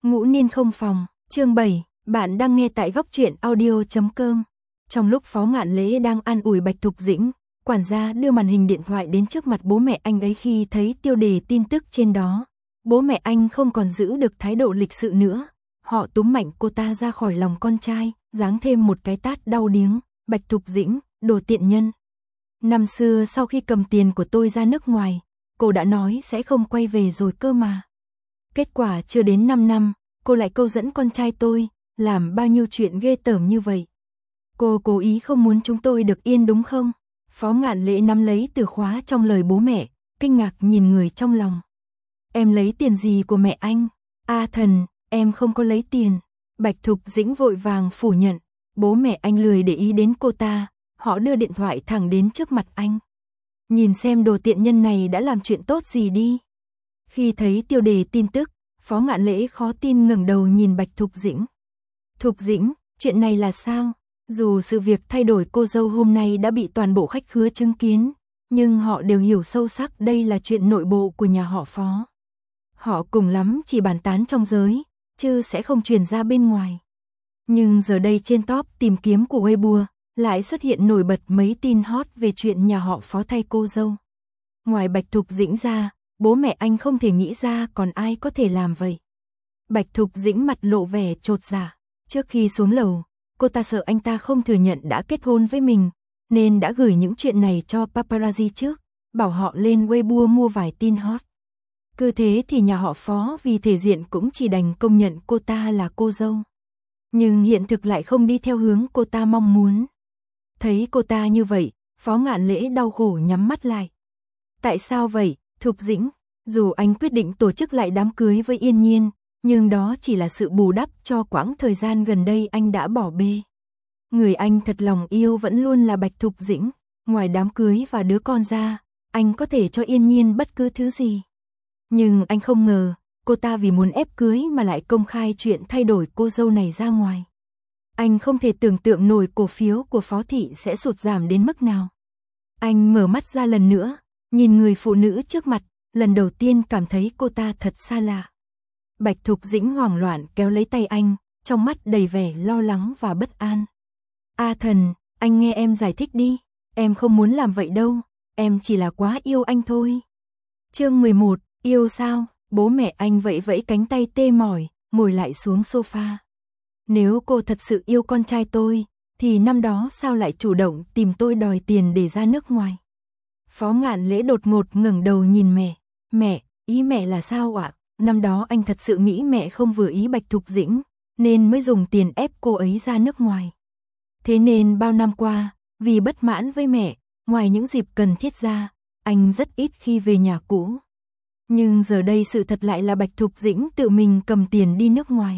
Ngũ Niên không phòng, chương 7, bạn đang nghe tại góc truyện audio.com. Trong lúc Phó Ngạn Lễ đang an ủi Bạch Thục Dĩnh, quản gia đưa màn hình điện thoại đến trước mặt bố mẹ anh ấy. Khi thấy tiêu đề tin tức trên đó, bố mẹ anh không còn giữ được thái độ lịch sự nữa. Họ túm mạnh cô ta ra khỏi lòng con trai, giáng thêm một cái tát đau điếng. Bạch Thục Dĩnh, đồ tiện nhân. Năm xưa sau khi cầm tiền của tôi ra nước ngoài, cô đã nói sẽ không quay về rồi cơ mà. Kết quả chưa đến 5 năm, cô lại câu dẫn con trai tôi, làm bao nhiêu chuyện ghê tởm như vậy. Cô cố ý không muốn chúng tôi được yên đúng không? Phó Ngạn Lễ nắm lấy từ khóa trong lời bố mẹ, kinh ngạc nhìn người trong lòng. Em lấy tiền gì của mẹ anh? A Thần, em không có lấy tiền. Bạch Thục Dĩnh vội vàng phủ nhận. Bố mẹ anh lười để ý đến cô ta, họ đưa điện thoại thẳng đến trước mặt anh. Nhìn xem đồ tiện nhân này đã làm chuyện tốt gì đi. Khi thấy tiêu đề tin tức, Phó Ngạn Lễ khó tin ngẩng đầu nhìn Bạch Thục Dĩnh. Thục Dĩnh, chuyện này là sao? Dù sự việc thay đổi cô dâu hôm nay đã bị toàn bộ khách khứa chứng kiến, nhưng họ đều hiểu sâu sắc đây là chuyện nội bộ của nhà họ Phó. Họ cùng lắm chỉ bàn tán trong giới, chứ sẽ không truyền ra bên ngoài. Nhưng giờ đây trên top tìm kiếm của Weibo, lại xuất hiện nổi bật mấy tin hot về chuyện nhà họ Phó thay cô dâu. Ngoài Bạch Thục Dĩnh ra, bố mẹ anh không thể nghĩ ra còn ai có thể làm vậy. Bạch Thục Dĩnh mặt lộ vẻ chột dạ. Trước khi xuống lầu, cô ta sợ anh ta không thừa nhận đã kết hôn với mình, nên đã gửi những chuyện này cho paparazzi trước, bảo họ lên Weibo mua vài tin hot. Cứ thế thì nhà họ Phó vì thể diện cũng chỉ đành công nhận cô ta là cô dâu. Nhưng hiện thực lại không đi theo hướng cô ta mong muốn. Thấy cô ta như vậy, Phó Ngạn Lễ đau khổ nhắm mắt lại. Tại sao vậy, Thục Dĩnh? Dù anh quyết định tổ chức lại đám cưới với Yên Nhiên, nhưng đó chỉ là sự bù đắp cho quãng thời gian gần đây anh đã bỏ bê. Người anh thật lòng yêu vẫn luôn là Bạch Thục Dĩnh. Ngoài đám cưới và đứa con ra, anh có thể cho Yên Nhiên bất cứ thứ gì. Nhưng anh không ngờ, cô ta vì muốn ép cưới mà lại công khai chuyện thay đổi cô dâu này ra ngoài. Anh không thể tưởng tượng nổi cổ phiếu của Phó Thị sẽ sụt giảm đến mức nào. Anh mở mắt ra lần nữa, nhìn người phụ nữ trước mặt, lần đầu tiên cảm thấy cô ta thật xa lạ. Bạch Thục Dĩnh hoảng loạn kéo lấy tay anh, trong mắt đầy vẻ lo lắng và bất an. A Thần, anh nghe em giải thích đi, em không muốn làm vậy đâu, em chỉ là quá yêu anh thôi. Chương 11, yêu sao? Bố mẹ anh vẫy vẫy cánh tay tê mỏi, ngồi lại xuống sofa. Nếu cô thật sự yêu con trai tôi, thì năm đó sao lại chủ động tìm tôi đòi tiền để ra nước ngoài? Phó Ngạn Lễ đột ngột ngẩng đầu nhìn mẹ. Mẹ, ý mẹ là sao ạ? Năm đó anh thật sự nghĩ mẹ không vừa ý Bạch Thục Dĩnh, nên mới dùng tiền ép cô ấy ra nước ngoài. Thế nên bao năm qua, vì bất mãn với mẹ, ngoài những dịp cần thiết ra, anh rất ít khi về nhà cũ. Nhưng giờ đây sự thật lại là Bạch Thục Dĩnh tự mình cầm tiền đi nước ngoài.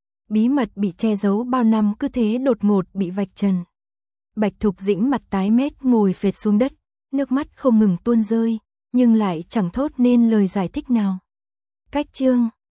Bí mật bị che giấu bao năm cứ thế đột ngột bị vạch trần. Bạch Thục Dĩnh mặt tái mét ngồi phệt xuống đất, nước mắt không ngừng tuôn rơi, nhưng lại chẳng thốt nên lời giải thích nào. Cách chương